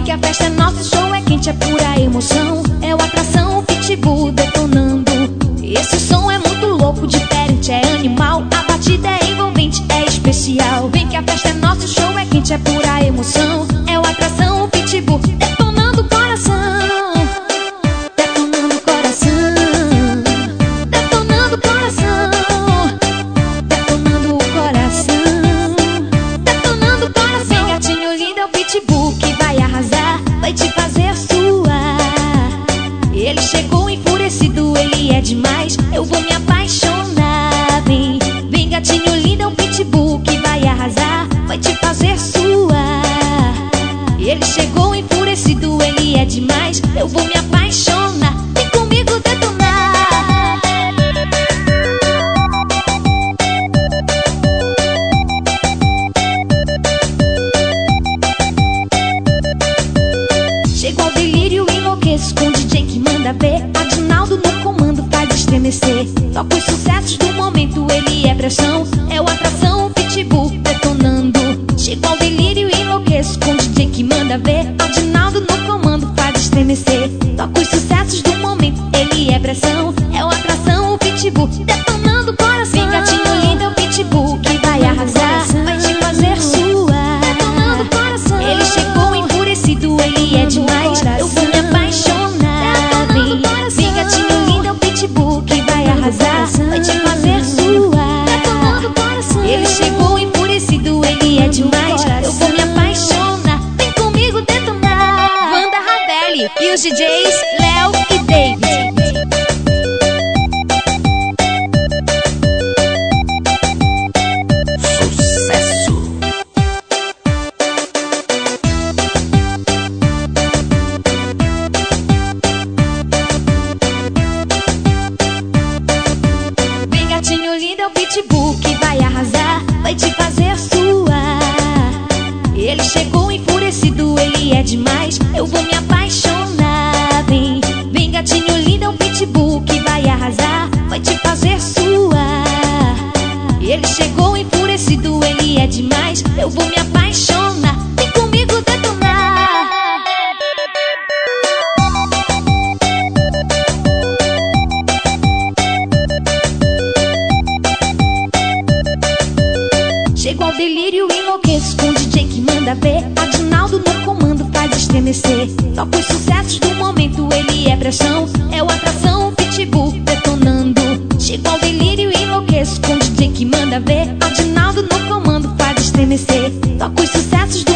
que a festa é nossa, o show é quente, é pura emoção. É o Atração, o Pitbull detonando. Esse som é muito louco, diferente, é animal. A batida é envolvente, é especial. Vem que a festa é nossa, o show é quente, é pura emoção. É o Atração, o Pitbull detonando o coração. Detonando o coração. Detonando o coração. Detonando o coração. Detonando o coração. Vem gatinho lindo, é o Pitbull que vai arrasar, vai te fazer suar. Ele chegou enfurecido, ele é demais, eu vou me apaixonar. Vem, vem gatinho lindo, é o Pitbull que vai arrasar, vai te fazer suar. Ele chegou enfurecido, ele é demais, eu vou me apaixonar. Vem comigo detonar. Chego ao delírio, enlouqueço com o DJ que manda ver. Adinaldo no comando faz estremecer. Toca os sucessos do momento, ele é pressão. É o Atração, o Pitbull detonando. Chego ao delírio, enlouqueço com o DJ que manda ver. Adinaldo no comando faz estremecer. Toca os sucessos do momento, ele é pressão. É o Atração, o Pitbull detonando o coração. Vem gatinho lindo, é o Pitbull que vai arrasar, vai te fazer suar. Detonando o coração. Ele chegou enfurecido, ele é demais, eu vou me apaixonar. Vem, vem gatinho lindo, é o Pitbull que vai arrasar, vai te fazer suar. Detonando o coração. Ele chegou enfurecido, ele é demais, eu vou me apaixonar. Vem comigo detonar. Wanda Ravelli e os DJs Léo e David. Pitbull que vai arrasar, vai te fazer suar. Ele chegou enfurecido, ele é demais, eu vou me apaixonar. Vem, vem gatinho lindo, é o Pitbull que vai arrasar, vai te fazer suar. Ele chegou enfurecido, ele é demais, eu vou me apaixonar. Vem comigo detonar. Chego ao delírio, enlouqueço com o DJ que manda ver. Adinaldo no comando faz estremecer. Toca os sucessos do momento, ele é pressão. É o Atração, o Pitbull detonando. Chego ao delírio, enlouqueço com o DJ que manda ver. Adinaldo no comando faz estremecer. Toca os sucessos